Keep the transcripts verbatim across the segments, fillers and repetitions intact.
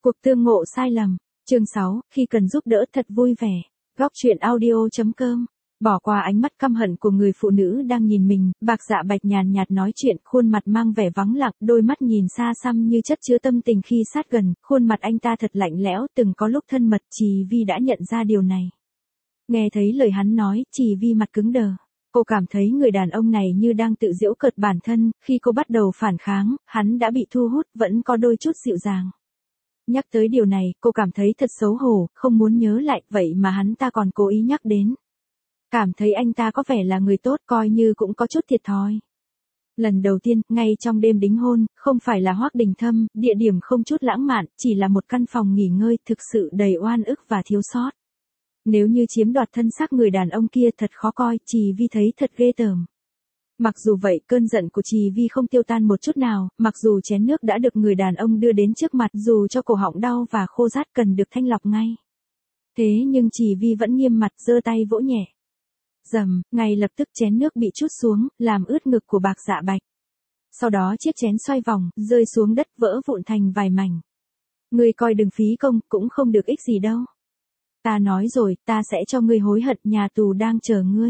Cuộc tương ngộ sai lầm. Chương sáu, khi cần giúp đỡ thật vui vẻ. Góc truyện audio chấm com. Bỏ qua ánh mắt căm hận của người phụ nữ đang nhìn mình, Bạc Dạ Bạch nhàn nhạt nói chuyện, khuôn mặt mang vẻ vắng lặng, đôi mắt nhìn xa xăm như chất chứa tâm tình khi sát gần, khuôn mặt anh ta thật lạnh lẽo, từng có lúc thân mật, Trì Vi đã nhận ra điều này. Nghe thấy lời hắn nói, Trì Vi mặt cứng đờ. Cô cảm thấy người đàn ông này như đang tự giễu cợt bản thân, khi cô bắt đầu phản kháng, hắn đã bị thu hút, vẫn có đôi chút dịu dàng. Nhắc tới điều này, cô cảm thấy thật xấu hổ, không muốn nhớ lại, vậy mà hắn ta còn cố ý nhắc đến. Cảm thấy anh ta có vẻ là người tốt, coi như cũng có chút thiệt thòi. Lần đầu tiên, ngay trong đêm đính hôn, không phải là Hoác Đình Thâm, địa điểm không chút lãng mạn, chỉ là một căn phòng nghỉ ngơi thực sự đầy oan ức và thiếu sót. Nếu như chiếm đoạt thân xác người đàn ông kia thật khó coi, Trì Vi thấy thật ghê tởm. Mặc dù vậy, cơn giận của Trì Vi không tiêu tan một chút nào, mặc dù chén nước đã được người đàn ông đưa đến trước mặt, dù cho cổ họng đau và khô rát cần được thanh lọc ngay. Thế nhưng Trì Vi vẫn nghiêm mặt, giơ tay vỗ nhẹ. Rầm, ngay lập tức chén nước bị trút xuống, làm ướt ngực của Bạc Dạ Bạch. Sau đó chiếc chén xoay vòng, rơi xuống đất vỡ vụn thành vài mảnh. Ngươi coi đừng phí công, cũng không được ích gì đâu. Ta nói rồi, ta sẽ cho ngươi hối hận, nhà tù đang chờ ngươi.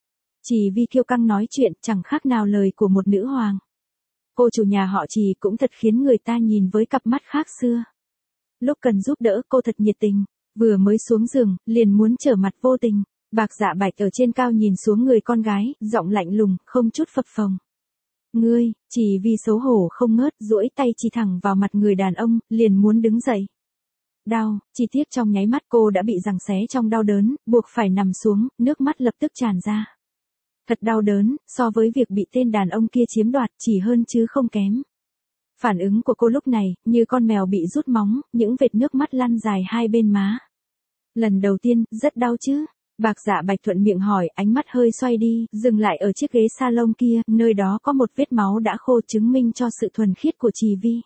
Trì Vi kiêu căng nói chuyện, chẳng khác nào lời của một nữ hoàng. Cô chủ nhà họ Trì cũng thật khiến người ta nhìn với cặp mắt khác xưa. Lúc cần giúp đỡ, cô thật nhiệt tình, vừa mới xuống giường, liền muốn trở mặt vô tình. Bạc Dạ Bạch ở trên cao nhìn xuống người con gái, giọng lạnh lùng, không chút phập phồng. Ngươi, Trì Vi xấu hổ không ngớt, duỗi tay chỉ thẳng vào mặt người đàn ông, liền muốn đứng dậy. Đau, chi tiết trong nháy mắt cô đã bị giằng xé trong đau đớn, buộc phải nằm xuống, nước mắt lập tức tràn ra. Thật đau đớn, so với việc bị tên đàn ông kia chiếm đoạt chỉ hơn chứ không kém. Phản ứng của cô lúc này, như con mèo bị rút móng, những vệt nước mắt lăn dài hai bên má. Lần đầu tiên, rất đau chứ? Bạc Dạ Bạch thuận miệng hỏi, ánh mắt hơi xoay đi, dừng lại ở chiếc ghế salon kia, nơi đó có một vết máu đã khô chứng minh cho sự thuần khiết của Trì Vi.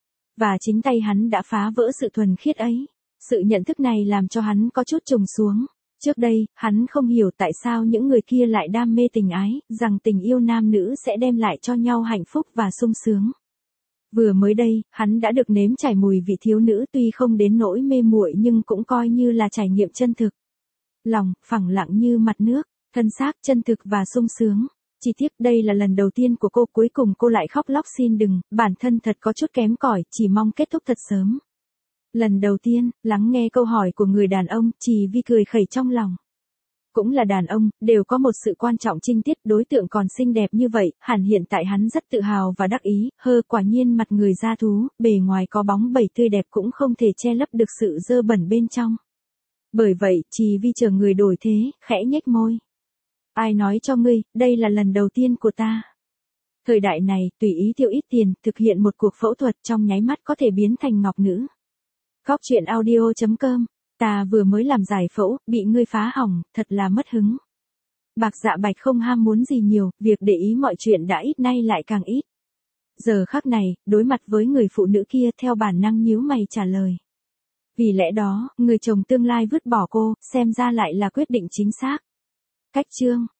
Và chính tay hắn đã phá vỡ sự thuần khiết ấy. Sự nhận thức này làm cho hắn có chút trùng xuống. Trước đây, hắn không hiểu tại sao những người kia lại đam mê tình ái, rằng tình yêu nam nữ sẽ đem lại cho nhau hạnh phúc và sung sướng. Vừa mới đây, hắn đã được nếm trải mùi vị thiếu nữ, tuy không đến nỗi mê muội nhưng cũng coi như là trải nghiệm chân thực. Lòng, phẳng lặng như mặt nước, thân xác, chân thực và sung sướng. Chỉ tiếc đây là lần đầu tiên của cô, cuối cùng cô lại khóc lóc xin đừng, bản thân thật có chút kém cỏi, chỉ mong kết thúc thật sớm. Lần đầu tiên, lắng nghe câu hỏi của người đàn ông, Trì Vi cười khẩy trong lòng. Cũng là đàn ông, đều có một sự quan trọng trinh tiết, đối tượng còn xinh đẹp như vậy, hẳn hiện tại hắn rất tự hào và đắc ý, hơ quả nhiên mặt người da thú, bề ngoài có bóng bẩy tươi đẹp cũng không thể che lấp được sự dơ bẩn bên trong. Bởi vậy, Trì Vi chờ người đổi thế, khẽ nhếch môi. Ai nói cho ngươi, đây là lần đầu tiên của ta. Thời đại này, tùy ý tiêu ít tiền, thực hiện một cuộc phẫu thuật trong nháy mắt có thể biến thành ngọc nữ. Góc truyện audio chấm com. Ta vừa mới làm giải phẫu, bị ngươi phá hỏng, thật là mất hứng. Bạc Dạ Bạch không ham muốn gì nhiều, việc để ý mọi chuyện đã ít nay lại càng ít. Giờ khắc này, đối mặt với người phụ nữ kia theo bản năng nhíu mày trả lời. Vì lẽ đó, người chồng tương lai vứt bỏ cô, xem ra lại là quyết định chính xác. Cách chương.